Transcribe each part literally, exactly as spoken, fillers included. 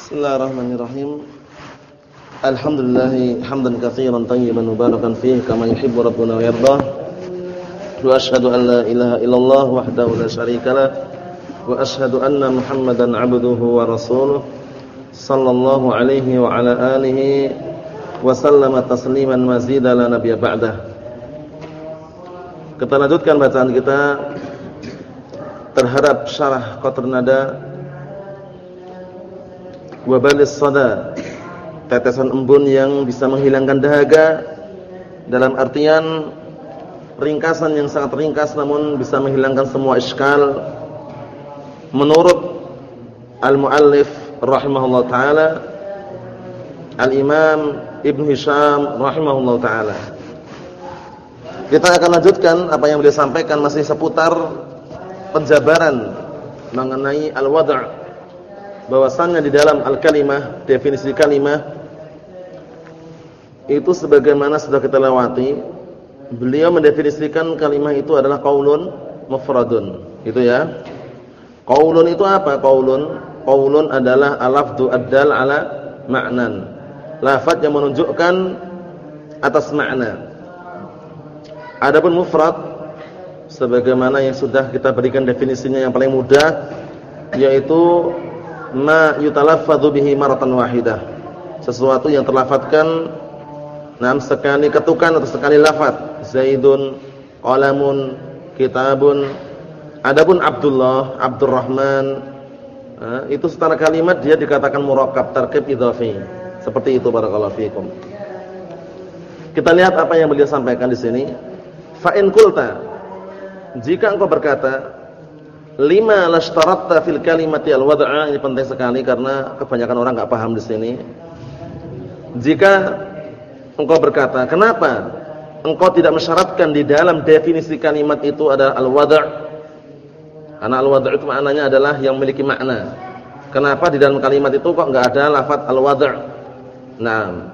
Bismillahirrahmanirrahim. Alhamdulillah hamdan katsiran tayyiban mubarakan fihi kama yuhibbu rabbuna wa yardah. Wa asyhadu an la ilaha illallah wahdahu la syarikalah wa asyhadu anna Muhammadan 'abduhu wa rasuluh sallallahu alaihi wa ala alihi wa sallama tasliman mazida la nabiyya ba'dah. Kita lanjutkan bacaan kita terhadap syarah Qatrun Nada Wabalis Sada, tetesan embun yang bisa menghilangkan dahaga, dalam artian ringkasan yang sangat ringkas namun bisa menghilangkan semua iskal. Menurut al-muallif rahimahullah ta'ala, al-imam Ibn Hisham rahimahullah ta'ala. Kita akan lanjutkan apa yang beliau sampaikan, masih seputar penjabaran mengenai al-wad'. Bahwasannya di dalam al-kalimah, definisi kalimah itu sebagaimana sudah kita lewati, beliau mendefinisikan kalimah itu adalah qaulun mufradun. Itu ya. Qaulun itu apa? Qaulun, qaulun adalah al-lafdhu ad-dal ala ma'nan. Lafaz yang menunjukkan atas makna. Adapun mufrad sebagaimana yang sudah kita berikan definisinya yang paling mudah, yaitu ma yutalaffadhu bihi maratan wahidah, sesuatu yang terlafadzkan nam sekali ketukan atau sekali lafaz. Zaidun, qalamun, kitabun. Adapun Abdullah, Abdurrahman, nah, itu secara kalimat dia dikatakan murakkab, tarkib idhafi. Seperti itu, barakallahu fikum. Kita lihat apa yang beliau sampaikan di sini. Fa in qulta, jika engkau berkata, lima lashtaratta fil kalimati al-wad'a, ini penting sekali karena kebanyakan orang enggak paham di sini. Jika engkau berkata, kenapa engkau tidak mensyaratkan di dalam definisi kalimat itu ada al-wad'? Karena al-wad' itu maknanya adalah yang memiliki makna. Kenapa di dalam kalimat itu kok enggak ada lafaz al-wad'? Nah,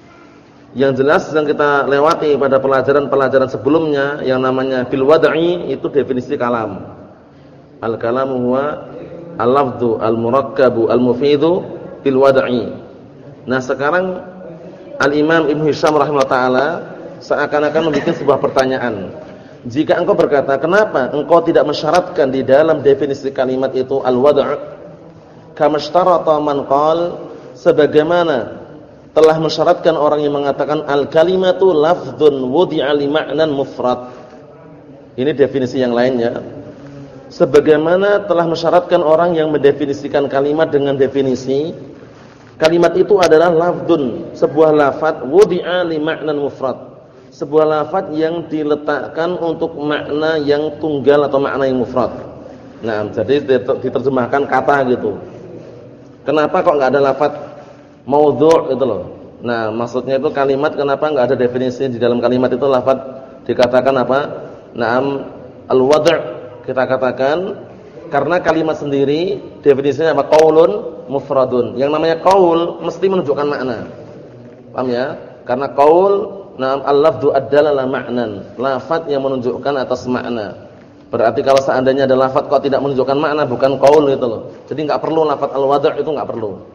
yang jelas yang kita lewati pada pelajaran-pelajaran sebelumnya yang namanya fil wad'i itu definisi kalam. Al-kalamu huwa al-lafdhu al-murakkabu al-mufidu fil wad'i. Nah, sekarang Al-Imam Ibn Hisham rahimahullah ta'ala seakan-akan membuat sebuah pertanyaan. Jika engkau berkata, kenapa engkau tidak mensyaratkan di dalam definisi kalimat itu al-wad'? Kama ishtarata man qala, sebagaimana telah mensyaratkan orang yang mengatakan al-kalimatu lafdhun wudi'a li ma'nan mufrad. Ini definisi yang lainnya. Sebagaimana telah mensyaratkan orang yang mendefinisikan kalimat dengan definisi kalimat itu adalah lafdun, sebuah lafaz wudi'a li ma'nan mufrad, sebuah lafaz yang diletakkan untuk makna yang tunggal atau makna yang mufrad. Nah, jadi diterjemahkan kata gitu. Kenapa kok enggak ada lafaz maudhu' itu loh. Nah, maksudnya itu kalimat kenapa enggak ada definisi di dalam kalimat itu lafaz dikatakan apa? Naam al-wad'. Kita katakan karena kalimat sendiri definisinya apa? Qaulun mufradun. Yang namanya qaul mesti menunjukkan makna. Paham ya? Karena qaul, na'am, al-lafdhu ad-dalala ma'nan. Lafaz yang menunjukkan atas makna. Berarti kalau seandainya ada lafaz kok tidak menunjukkan makna, bukan qaul itu loh. Jadi enggak perlu lafaz al-wad' itu enggak perlu.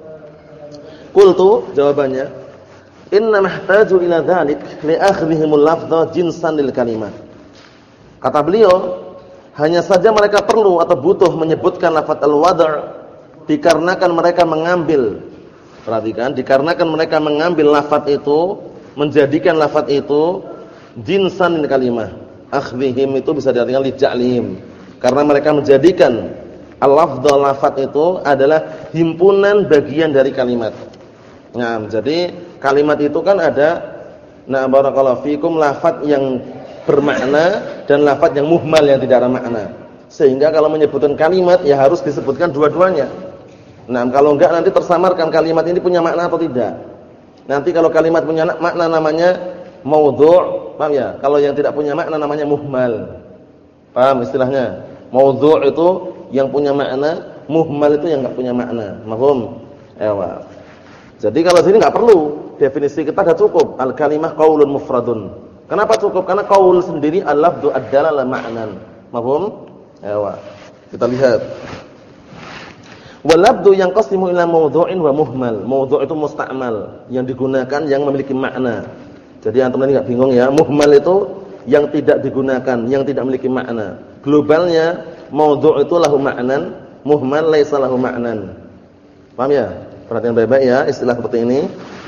Qultu, jawabannya, inna mahtaju ila dzalik li akhdhihimul lafdha jinsan lil kalimat. Kata beliau, hanya saja mereka perlu atau butuh menyebutkan lafaz al-wad' dikarenakan mereka mengambil, perhatikan, dikarenakan mereka mengambil lafaz itu, menjadikan lafaz itu jinsan lil kalimah. Akhdhihim itu bisa diartikan li ja'lihim, karena mereka menjadikan al-lafdha, lafaz itu adalah himpunan bagian dari kalimat. Nah, jadi kalimat itu kan ada, nah barakallahu fikum, lafaz yang bermakna dan lafaz yang muhmal yang tidak ada makna. Sehingga kalau menyebutkan kalimat ya harus disebutkan dua-duanya. Nah, kalau enggak nanti tersamarkan kalimat ini punya makna atau tidak. Nanti kalau kalimat punya makna namanya maudhu', paham ya? Kalau yang tidak punya makna namanya muhmal. Paham istilahnya? Maudhu' itu yang punya makna, muhmal itu yang enggak punya makna. Paham? Ewa. Jadi kalau sini enggak perlu, definisi kita sudah cukup. Al-kalimah qaulun mufradun. Kenapa cukup? Karena qaul sendiri al-lafdhu ad-dalala ma'nan. Mafhum? Ewa. Kita lihat. Wal lafdhu yanqasimu ila mawdhu'in wa muhmal. Mawdhu' itu musta'mal, yang digunakan yang memiliki makna. Jadi antum ini enggak bingung ya, muhmal itu yang tidak digunakan, yang tidak memiliki makna. Globalnya mawdhu' itu lahu ma'nan, muhmal laisa lahu ma'nan. Paham ya? Perhatian baik-baik ya istilah seperti ini.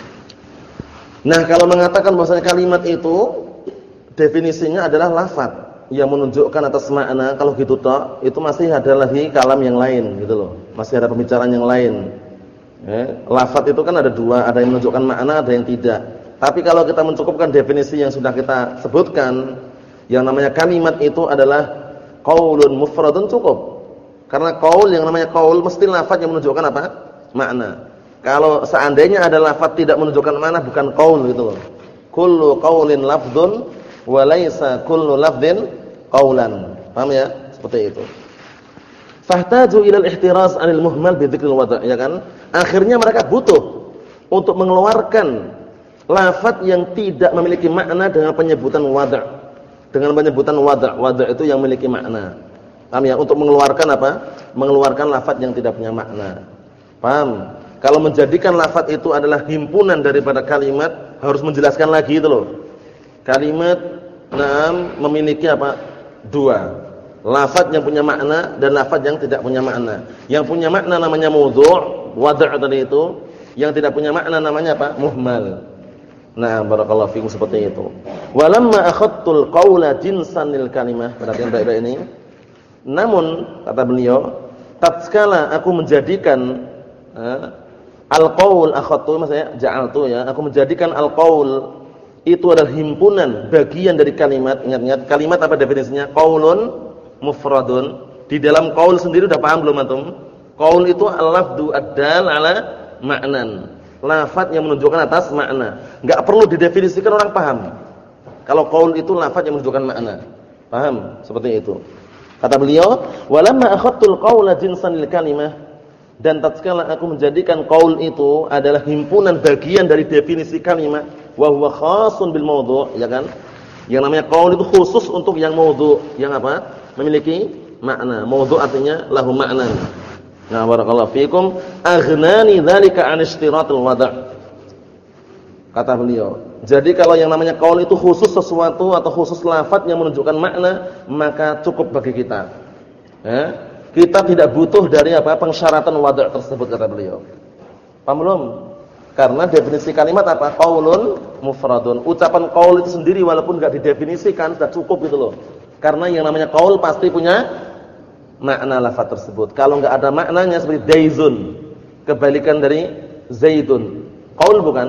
Nah, kalau mengatakan bahwasanya kalimat itu definisinya adalah lafaz yang menunjukkan atas makna, kalau gitu toh itu masih ada lagi kalam yang lain gitu loh. Masih ada pembicaraan yang lain. Eh, lafaz itu kan ada dua, ada yang menunjukkan makna, ada yang tidak. Tapi kalau kita mencukupkan definisi yang sudah kita sebutkan, yang namanya kalimat itu adalah qaulun mufradun, cukup. Karena qaul, yang namanya qaul mesti lafaz yang menunjukkan apa? Makna. Kalau seandainya ada lafaz tidak menunjukkan makna, bukan qaul gitu loh. Kullu qaulin lafdzun wa laisa kullu lafdzin qaulan. Paham ya? Seperti itu. Fahtaju ila al-ihtiraz 'anil muhmal bi dzikril wad', ya kan? Akhirnya mereka butuh untuk mengeluarkan lafaz yang tidak memiliki makna dengan penyebutan wad'. Dengan penyebutan wad'. Wad' itu yang memiliki makna. Paham ya? Untuk mengeluarkan apa? Mengeluarkan lafaz yang tidak punya makna. Paham? Kalau menjadikan lafaz itu adalah himpunan daripada kalimat, harus menjelaskan lagi itu loh. Kalimat naam memiliki apa? Dua. Lafaz yang punya makna dan lafaz yang tidak punya makna. Yang punya makna namanya mawdhu', wad' tadi itu. Yang tidak punya makna namanya apa? Muhmal. Nah, barakallahu fikum, seperti itu. Walamma akhadtul qaula jinsan lil kalimah. Perhatian baik-baik ini. Namun kata beliau, tatkala aku menjadikan eh, al-qaul akhadtu, maksudnya ja'altu ya, aku menjadikan al-qaul itu adalah himpunan bagian dari kalimat. Ingat-ingat kalimat apa definisinya? Qaulun mufradun. Di dalam qaul sendiri udah paham belum antum? Qaul itu al-lafdhu ad-dal ala ma'nan. Lafaz yang menunjukkan atas makna. Enggak perlu didefinisikan, orang paham. Kalau qaul itu lafaz yang menunjukkan makna. Paham? Seperti itu. Kata beliau, "Walamma akhadtul qaula jinsan lil kalimah." Dan tatkala aku menjadikan qaul itu adalah himpunan bagian dari definisi kalimat, wa huwa khasun bil mawdhu', ya kan? Yang namanya qaul itu khusus untuk yang mawdhu', yang apa? Memiliki makna. Mawdhu' artinya lahu ma'nan. Nah, barakallahu fikum, aghnani dzalika 'an ishtiratil wad'. Kata beliau, jadi kalau yang namanya qaul itu khusus sesuatu atau khusus lafaz yang menunjukkan makna, maka cukup bagi kita. Ya? Kita tidak butuh dari apa? Pensyaratan wad' tersebut, kata beliau. Paham belum? Karena definisi kalimat apa? Qaulun mufradun. Ucapan qaul itu sendiri walaupun enggak didefinisikan sudah cukup gitu loh. Karena yang namanya qaul pasti punya makna lafaz tersebut. Kalau enggak ada maknanya seperti daizun, kebalikan dari zaidun. Qaul bukan?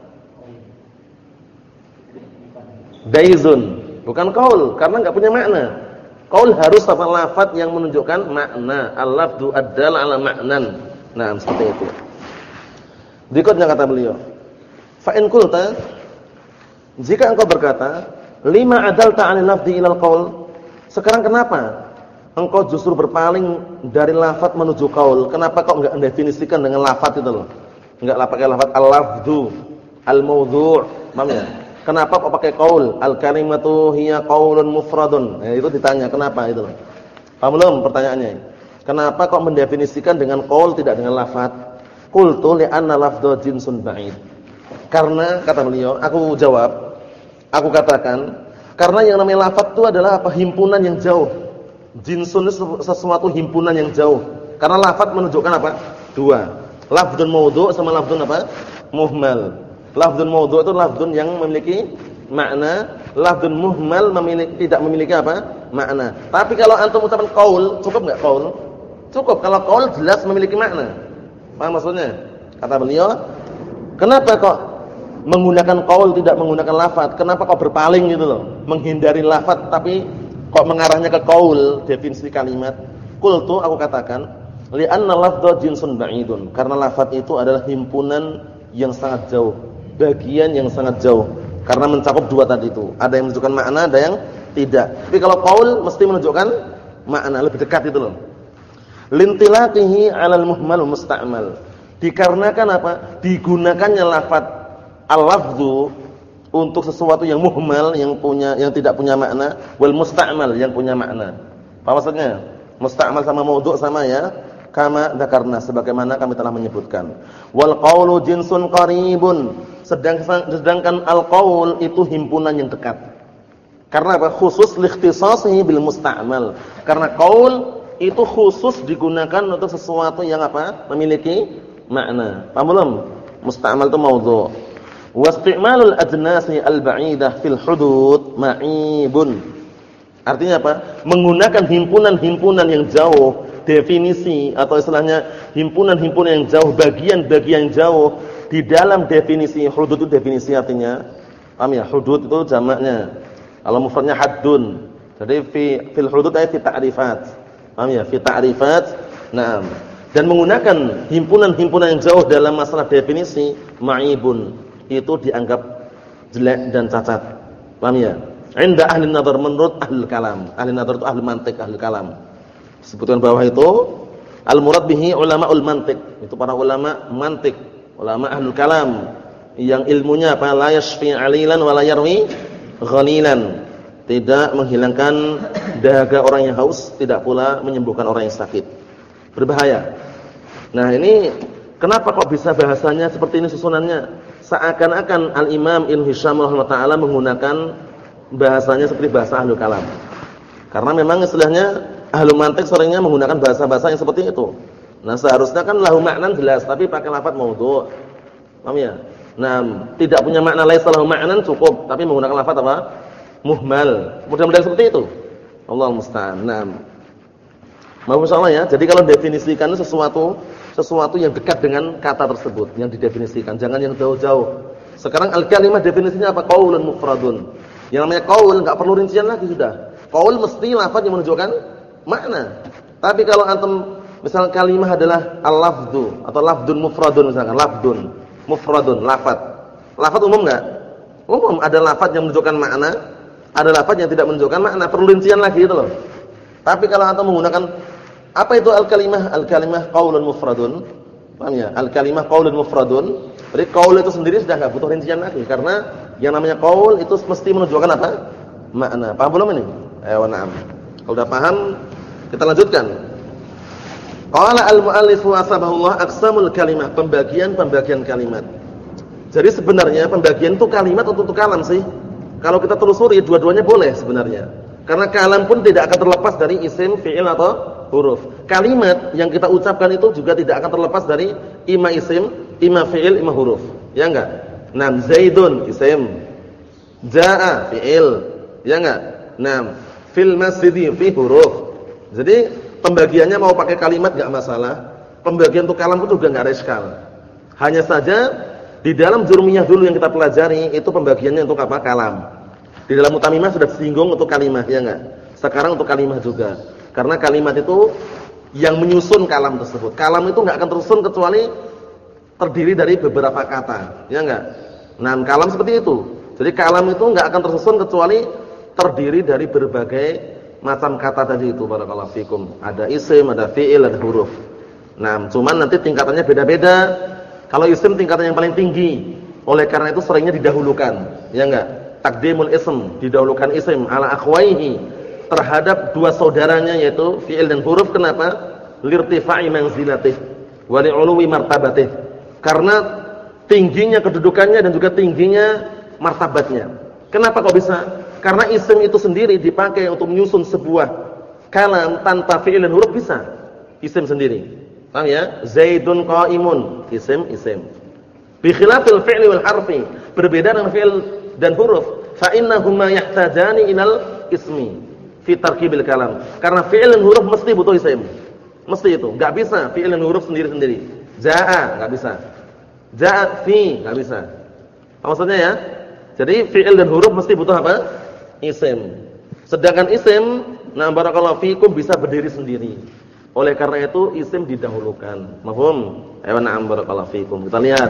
Daizun bukan qaul karena enggak punya makna. Qaul harus apa? Lafaz yang menunjukkan makna. Al-lafdhu ad-dal ala ma'nan. Nah, seperti itu. Berikutnya kata beliau, fa in qulta, jika engkau berkata, lima adalta 'anil lafdhi ilal qaul, sekarang kenapa engkau justru berpaling dari lafaz menuju qaul? Kenapa kok enggak mendefinisikan dengan lafaz itu loh? Enggak pakai lafaz al-lafdhu, al-mawdhu', paham ya? Kenapa kok pakai qaul? Al-kalimatu hiya qaulun mufradun. Nah, itu ditanya, kenapa itu loh? Paham belum pertanyaannya? Kenapa kok mendefinisikan dengan qaul tidak dengan lafaz? Qultu li'anna lafdhu jinsun ba'id. Karena kata beliau, aku jawab, aku katakan, karena yang namanya lafaz itu adalah apa? Himpunan yang jauh. Jinsun itu sesuatu himpunan yang jauh. Karena lafaz menunjukkan apa? Dua. Lafdzun mawdhu' sama lafdzun apa? Muhmal. Lafdzun mawdhu' itu lafdzun yang memiliki makna, lafdzun muhmal memiliki tidak memiliki apa? Makna. Tapi kalau antum ucapan qaul, cukup enggak qaul? Cukup. Kalau qaul jelas memiliki makna. Paham maksudnya? Kata beliau, kenapa kok menggunakan qaul tidak menggunakan lafaz? Kenapa kok berpaling gitu loh? Menghindari lafaz tapi kok mengarahnya ke qaul, definisi kalimat. Qultu, aku katakan, li'anna lafdha jinsun ba'idun. Karena lafaz itu adalah himpunan yang sangat jauh, bagian yang sangat jauh. Karena mencakup dua tadi itu. Ada yang menunjukkan makna, ada yang tidak. Tapi kalau qaul mesti menunjukkan makna, lebih dekat itu loh. Lintilaqihi 'alal muhmal musta'mal. Dikarenakan apa? Digunakannya lafaz al-lafdhu untuk sesuatu yang muhmal, yang punya yang tidak punya makna, wal musta'mal yang punya makna. Apa maksudnya? Musta'mal sama mawdhu' sama ya. kama dzakarna sebagaimana kami telah menyebutkan. Wal qaulu jinsun qaribun, sedangkan sedangkan al qaul itu himpunan yang dekat. Karena apa? Khusus liikhtisasihi bil musta'mal. Karena qaul itu khusus digunakan untuk sesuatu yang apa? Memiliki makna. Paham belum? Musta'mal itu maudhu'. Wasti'malul ajnasi al-ba'idah fil hudud ma'ibun. Artinya apa? Menggunakan himpunan-himpunan yang jauh, definisi atau istilahnya himpunan-himpunan yang jauh, bagian-bagian jauh di dalam definisi. Hudud itu definisi artinya. Paham ya? Hudud itu jamaknya. Kalau mufradnya haddun. Jadi fi fil hudud ay fi ta'rifat. Paham ya? Fi ta'rifat. Naam. Dan menggunakan himpunan-himpunan yang jauh dalam masalah definisi ma'ibun. Itu dianggap jelek dan cacat. Paham ya? Inda ahli nadhar, menurut ahli kalam. Ahli nadhar itu ahli mantik, ahli kalam. Sebutkan bawah itu al-murad bihi ulama'ul mantik. Itu para ulama mantik, ulama ahli kalam yang ilmunya apa? La yashfi 'alilan wa la yarwi ghalilan. Tidak menghilangkan dahaga orang yang haus, tidak pula menyembuhkan orang yang sakit. Berbahaya. Nah, ini kenapa kok bisa bahasanya seperti ini susunannya? Seakan-akan Al-Imam Ibnu Hisham rahimahullah taala menggunakan bahasanya seperti bahasa ahlul kalam. Karena memang istilahnya ahlul mantik seringnya menggunakan bahasa-bahasa yang seperti itu. Nah, seharusnya kan lahu ma'nan jelas, tapi pakai lafaz maudhu'. Paham ya? Nah, tidak punya makna laisa lahu ma'nan cukup, tapi menggunakan lafaz apa? Muhmal. Mudah-mudahan seperti itu. Allahu musta'an. Naam. Maaf insyaallah ya. Jadi kalau definisikan sesuatu sesuatu yang dekat dengan kata tersebut yang didefinisikan, jangan yang jauh-jauh. Sekarang al-kalimah definisinya apa? Qaulun mufradun. Yang namanya qaul enggak perlu rincian lagi sudah. Qaul mesti lafaz yang menunjukkan makna. Tapi kalau antum misal kalimah adalah al-lafdhu atau lafdun mufradun misalkan, lafdun mufradun lafaz. Lafaz umum enggak? Umum, ada lafaz yang menunjukkan makna, ada lafaz yang tidak menunjukkan makna, perlu rincian lagi itu loh. Tapi kalau antum menggunakan apa itu al-kalimah? Al-kalimah qaulun mufradun. Paham ya? Al-kalimah qaulun mufradun. Jadi qaul itu sendiri sudah enggak butuh rincian lagi karena yang namanya qaul itu mesti menunjukkan apa? Makna. Paham belum ini? Ayo na'am. Kalau sudah paham, kita lanjutkan. Qala al-mu'allif wa sabahullah aqsamul kalimah, pembagian-pembagian kalimat. Jadi sebenarnya pembagian itu kalimat atau kalam sih? Kalau kita telusuri dua-duanya boleh sebenarnya. Karena kalam pun tidak akan terlepas dari isim, fi'il atau huruf. Kalimat yang kita ucapkan itu juga tidak akan terlepas dari ima isim, ima fi'il, ima huruf. Ya enggak? Nam Zaidun isim, jaa fi'il. Ya enggak? Nam fil masjidi fi huruf. Jadi pembagiannya mau pakai kalimat enggak masalah. Pembagian untuk kalam itu juga enggak ada iskal. Hanya saja di dalam jurmiyah dulu yang kita pelajari itu pembagiannya untuk apa? Kalam. Di dalam mutamimah sudah disinggung untuk kalimah, ya enggak? Sekarang untuk kalimah juga. Karena kalimat itu yang menyusun kalam tersebut. Kalam itu enggak akan tersusun kecuali terdiri dari beberapa kata, ya enggak? Nah, kalam seperti itu. Jadi kalam itu enggak akan tersusun kecuali terdiri dari berbagai macam kata tadi itu, barakallahu fikum. Ada isim, ada fi'il, ada huruf. Nah, cuman nanti tingkatannya beda-beda. Kalau isim tingkatan yang paling tinggi. Oleh karena itu seringnya didahulukan, ya enggak? Takdimul ism, didahulukan isim ala akhwaihi terhadap dua saudaranya yaitu fi'il dan huruf. Kenapa? Lirtifa'i manzilatih wa li'uluwi martabatih. Karena tingginya kedudukannya dan juga tingginya martabatnya. Kenapa kok bisa? Karena isim itu sendiri dipakai untuk menyusun sebuah kalam tanpa fi'il dan huruf bisa. Isim sendiri. Paham ya? Zaidun qa'imun, isim isim. Bi khilafil fi'li wal harfi, berbeda dengan fi'il dan huruf, fa innahuma yahtajani ilal ismi fi tarkibil kalam. Karena fi'il dan huruf mesti butuh isim. Mesti itu, enggak bisa fi'il dan huruf sendiri-sendiri. Jaa enggak bisa. Jaa fi enggak bisa. Apa maksudnya ya? Jadi fi'il dan huruf mesti butuh apa? Isim. Sedangkan isim, nah barakallahu fikum, bisa berdiri sendiri. Oleh karena itu isim didahulukan. Mahum? Ayo na'am barakallahu fikum. Kita lihat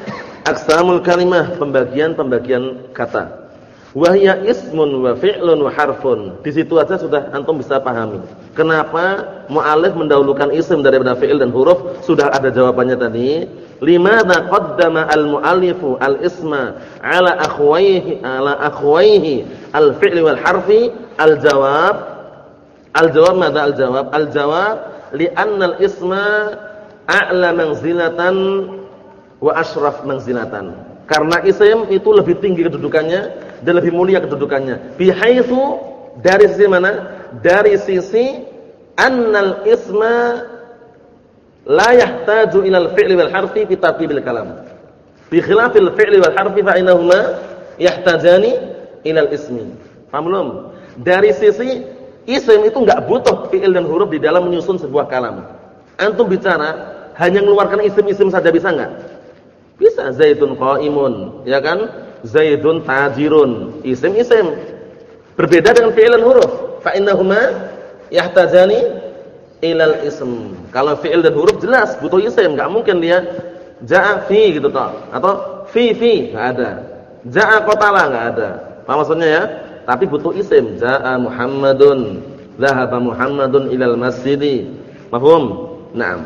aqsamul kalimah, pembagian-pembagian kata. Wa hiya ismun wa fi'lun wa harfun. Di situ aja sudah antum bisa pahami. Kenapa mu'allif mendahulukan isim daripada fi'il dan huruf? Sudah ada jawabannya tadi. Limadza qaddama al-mu'allifu al-isma 'ala akhwayhi 'ala akhwayhi al-fi'li wal harfi? Al-jawab al-jawab madza al-jawab? Al-jawab Li'annal isma a'la manzilatan wa asyraf manzilatan. Karena isim itu lebih tinggi kedudukannya dan lebih mulia kedudukannya. Bihaitsu, dari sisi mana? Dari sisi annal isma la yahtaju ilal fi'li wal harfi fi tartibil kalam. Bi khilafil fi'li wal harfi fa innahuma yahtajani ilal ismi. Paham belum? Dari sisi isim itu enggak butuh fi'il dan huruf di dalam menyusun sebuah kalam. Antum bicara hanya mengeluarkan isim-isim saja bisa enggak? Bisa. Zaidun qa'imun, ya kan? Zaidun tajirun. Isim-isim. Berbeda dengan fi'il dan huruf. Fa innahuma yahtajani ilal ism. Kalau fi'il dan huruf jelas butuh isim, enggak mungkin dia ja'a fi gitu toh, atau fi fi enggak ada. Ja'a qatala enggak ada. Apa maksudnya ya? Tapi butuh isim. Ja'a Muhammadun, dhahaba Muhammadun ilal masjidi. Mafhum? Naam.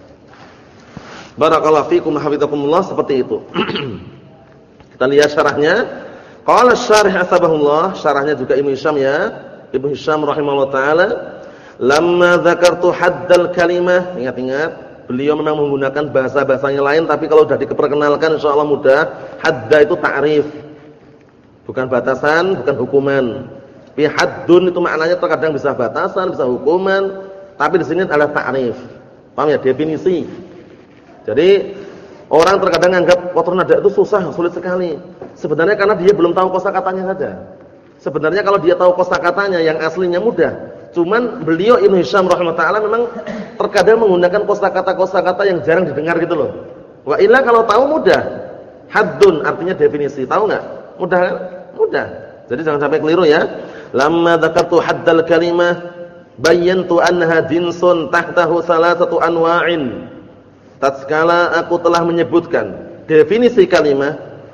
Barakallahu fikum hafizakumullah, seperti itu. Kita lihat syarahnya. Qala asy-syarih asbahullah, syarahnya juga Ibnu Hisham ya. Ibnu Hisham rahimahullah taala, lamma dzakartu haddal kalimah, ingat-ingat, beliau memang menggunakan bahasa-bahasanya lain, tapi kalau sudah diperkenalkan insyaallah mudah. Hadda itu ta'rif. Bukan batasan, bukan hukuman. Fi haddun itu maknanya terkadang bisa batasan, bisa hukuman, tapi di sini adalah ta'rif. Paham ya, definisi. Jadi orang terkadang anggap kotor nada itu susah, sulit sekali. Sebenarnya karena dia belum tahu kosakatanya saja. Sebenarnya kalau dia tahu kosakatanya yang aslinya mudah. Cuman beliau Ibnu Hisham rahimahullah taala memang terkadang menggunakan kosakata-kosakata yang jarang didengar gitu loh. Wa illa kalau tahu mudah. Haddun artinya definisi, tahu enggak? Mudah kan? Mudah. Jadi jangan sampai keliru ya. Lamma dzakartu haddal kalimah bayyantu annaha jinsun tahtahu salasatu anwa'in. Tatkala aku telah menyebutkan definisi kalimat,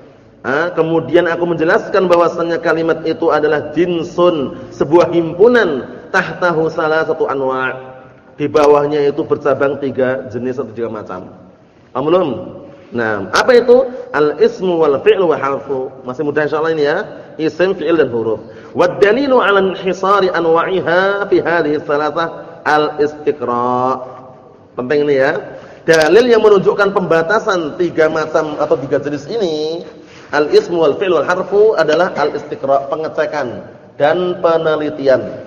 ah, kemudian aku menjelaskan bahwasannya kalimat itu adalah jinsun, sebuah himpunan, tahtahu salasatu anwa'. Di bawahnya itu bercabang tiga jenis atau tiga macam. Paham belum? Nah, apa itu? Al-ismu wal fi'lu wa harfu. Masih mudah insyaallah ini ya. Isim, fi'il dan huruf. Wad dalilu 'ala inhisari anwa'iha fi hadhihi salasah al-istiqra'. Penting ini ya. Dalil yang menunjukkan pembatasan tiga macam atau tiga jenis ini, al-ismu wal fi'lu wal harfu, adalah al-istiqra', pengecekan dan penelitian.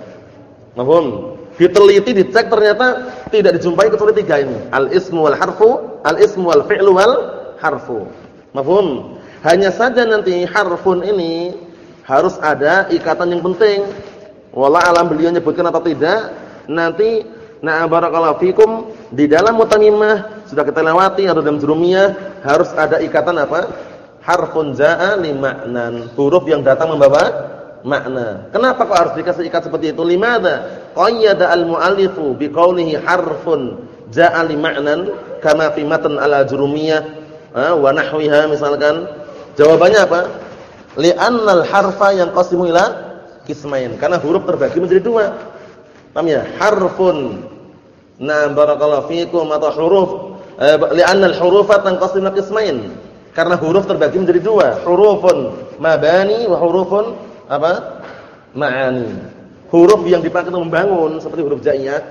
Mahum? Diteliti, dicek, ternyata tidak dijumpai kecuali tiga ini. Al-ismu wal harfu, al-ismu wal fi'lu wal harfu. Mafhum? Hanya saja nanti harfun ini harus ada ikatan yang penting. Wallah alam beliau nyebutkan atau tidak. Nanti na barakallahu fikum di dalam mutamimah sudah kita lewati atau dalam jurumiyah harus ada ikatan apa? Harfun jaa li ma'nan. Huruf yang datang membawa makna. Kenapa kok harus dikasih ikat seperti itu? Limadza qayyada al-mu'allifu biqaulihi harfun jaa li ma'nan kama fi matan al-jurumiyah wa nahwiha misalkan. Jawabannya apa? Li'annal harfa yanqasimu ila qismain. Karena huruf terbagi menjadi dua. Paham ya? Harfun. Nah, barakallahu fikum, atau huruf eh, li'annal hurufa tanqasimu ila qismain. Karena huruf terbagi menjadi dua, hurufun mabani wa hurufun apa? Ma'ani. Huruf yang dipakai untuk membangun seperti huruf jaiyah,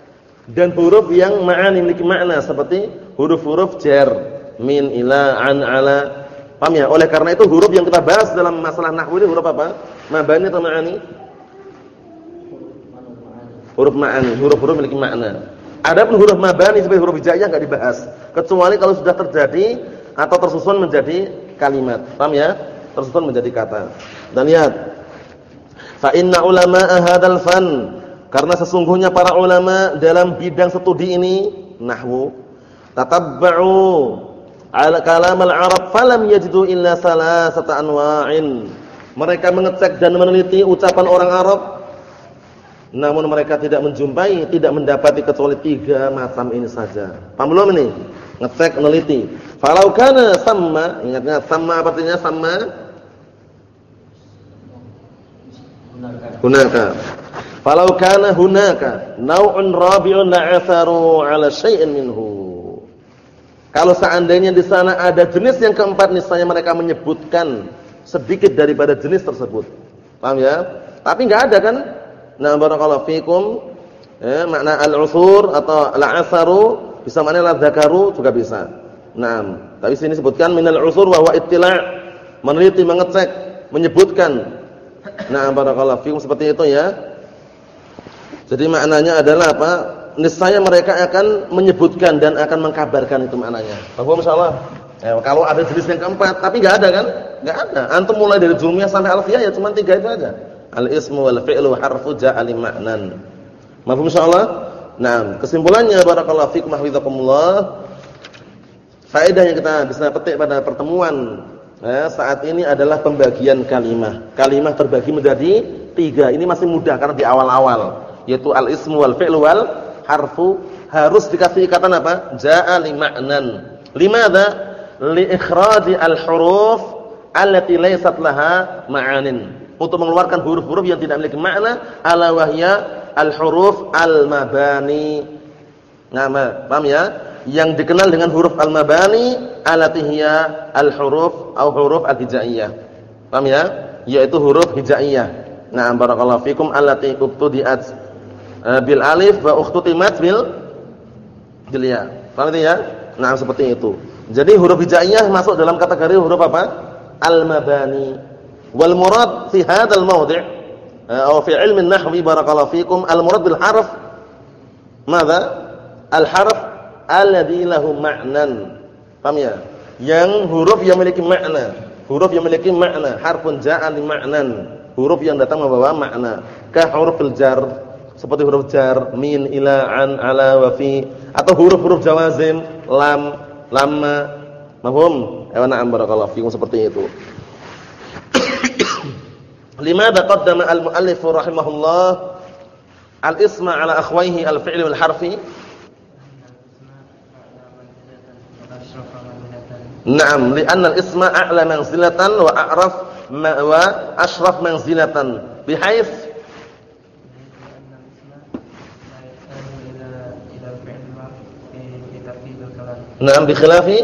dan huruf yang ma'ani, memiliki makna seperti huruf-huruf jar, min, ila, an, ala. Paham ya? Oleh karena itu huruf yang kita bahas dalam masalah nahwu ini huruf apa? Mabani atau ma'ani? Huruf ma'ani, huruf-huruf memiliki makna. Adapun huruf mabani seperti huruf jaiyah enggak dibahas, kecuali kalau sudah terjadi atau tersusun menjadi kalimat. Paham ya? Tersusun menjadi kata. Dan lihat, fa inna ulama'a hadzal fan, karena sesungguhnya para ulama dalam bidang studi ini nahwu, tatabba'u ala kalam al-arab falam yajidu illa salasata anwa'in. Mereka mengecek dan meneliti ucapan orang Arab, namun mereka tidak menjumpai, tidak mendapati kecuali tiga macam ini saja. Paham belum ini? Ngecek, meneliti. Falau kana sama, ingatnya sama artinya sama. Hunaka. Falau kana hunaka nau'un rabi'un la'atharu 'ala syai'in minhu. Kalau seandainya di sana ada jenis yang keempat, niscaya mereka menyebutkan sedikit daripada jenis tersebut. Paham ya? Tapi enggak ada kan? Nah, barakallahu fikum. Eh, makna al-usur atau al-asaru bisa makna al-dzakaru juga bisa. Naam, tapi sini sebutkan minal usur wa huwa ittila', meneliti, mengecek, menyebutkan. Nah, barakallahu fikum seperti itu ya. Jadi maknanya adalah apa? Niscaya mereka akan menyebutkan dan akan mengkabarkan, itu maknanya. Paham insyaallah? Eh, kalau ada jenis yang keempat tapi enggak ada kan? Enggak ada. Antum mulai dari jurumiyah sampai alfiyah ya cuma tiga itu aja. Al-ismu wal fi'lu wa harfu ja'a li ma'nan. Paham insyaallah? Nah, kesimpulannya barakallahu fikum hafizakumullah. Faedah yang kita bisa petik pada pertemuan eh, saat ini adalah pembagian kalimah. Kalimah terbagi menjadi tiga. Ini masih mudah karena di awal-awal, yaitu al-ismu wal fi'lu wal harfu harus dikasih ikatan apa? Ja'a li ma'nan. Limadza? Li ikhraji al-huruf allati laysat laha ma'anin. Untuk mengeluarkan huruf-huruf yang tidak memiliki makna, ala wahya al-huruf al-mabani. Nah, paham ya? Yang dikenal dengan huruf al-mabani allati hiya al-huruf atau huruf al-hijaiyah. Paham ya? Yaitu huruf hijaiyah. Nah, barakallahu fikum allati ubtudiat bil alif wa ukhtutimat bil bil ya. Paham itu ya? Nah, seperti itu. Jadi huruf hijaiyah masuk dalam kategori huruf apa? Al-mabani. Wal murad fi hadzal mawdi' atau fi ilmi an-nahwi barakallahu fikum al-murad bil harf madza? Al-harf alladzi lahu ma'nan. Paham ya? Yang huruf yang memiliki makna. Huruf yang memiliki makna, harfun ja'a li ma'nan. Huruf yang datang membawa makna. Ka hurufil jar, seperti huruf jar, min, ila, an, ala, wa fi, atau huruf-huruf jawazim, lam, lamma. Mafhum? Ayo na'am barakallahu fikum seperti itu. Limadha qaddama al-muallif rahimahullah al-isma ala akhwayhi al-fi'li wal harfi? Naam, li'anna al-isma a'la manzilatan wa a'raf wa ashraf manzilatan bihaits naam bi khilafi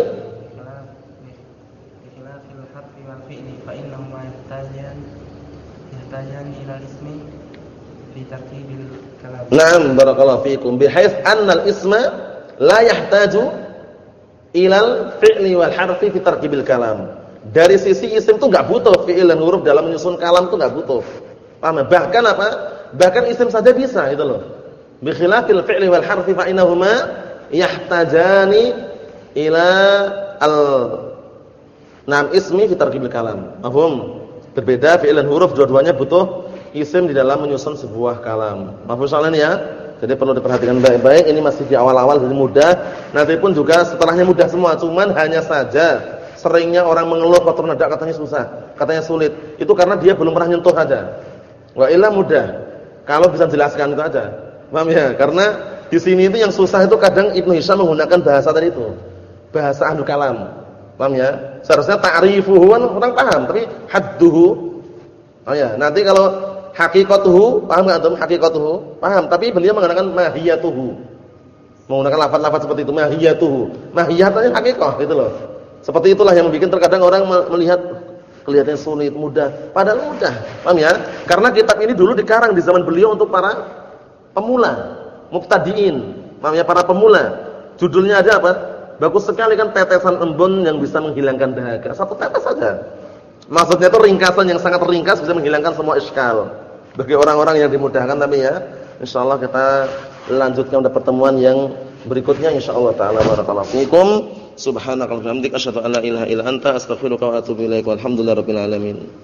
bi khilafi al-harfi wal fi'li fa innahuma yahtajan yahtajan ila al-ismi li tartibil kalam. Naam, barakallahu fikum bihaits anna al-isma la yahtaju ilal fi'li wal harfi fi tarkibil kalam. Dari sisi isim itu enggak butuh fi'il dan huruf dalam menyusun kalam itu enggak butuh. Paham? Bahkan apa? Bahkan isim saja bisa gitu loh. Bi khilafil fi'li wal harfi fa innahuma yahtajani ila al nam ismi fi tarkibil kalam. Paham? Berbeda fi'il dan huruf dua-duanya butuh isim di dalam menyusun sebuah kalam. Paham soalnya ya? Jadi perlu diperhatikan baik-baik, ini masih di awal-awal jadi mudah, nanti pun juga setelahnya mudah semua, cuman hanya saja seringnya orang mengeluh kotor nada katanya susah, katanya sulit. Itu karena dia belum pernah nyentuh aja. Wa illa mudah. Kalau bisa jelaskan itu aja. Paham ya? Karena di sini itu yang susah itu kadang Ibnu Hisham menggunakan bahasa tadi itu. Bahasa ahlu kalam. Paham ya? Seharusnya ta'rifuhu orang paham, tapi hadduhu. Oh ya, nanti kalau hakikatuhu, paham enggak antum hakikatuhu? Paham, tapi beliau menggunakan mahiyatuhu. Menggunakan lafaz-lafaz seperti itu, mahiyatuhu. Mahiyatnya hakikat gitu loh. Seperti itulah yang membuat terkadang orang melihat kelihatannya sulit, mudah, padahal mudah. Paham ya? Karena kitab ini dulu dikarang di zaman beliau untuk para pemula, mubtadiin. Paham ya, para pemula. Judulnya aja apa? Bagus sekali kan, tetesan embun yang bisa menghilangkan dahaga. Satu tetes saja. Maksudnya itu ringkasan yang sangat ringkas bisa menghilangkan semua iskal bagi orang-orang yang dimudahkan. Tapi ya, insyaallah kita lanjutkan pada pertemuan yang berikutnya insyaallah taala. Barakallahu fikum. Subhanakallahumma wa bihamdika asyhadu an la ilaha illa anta astaghfiruka wa atubu ilaik. Walhamdulillahirabbil alamin.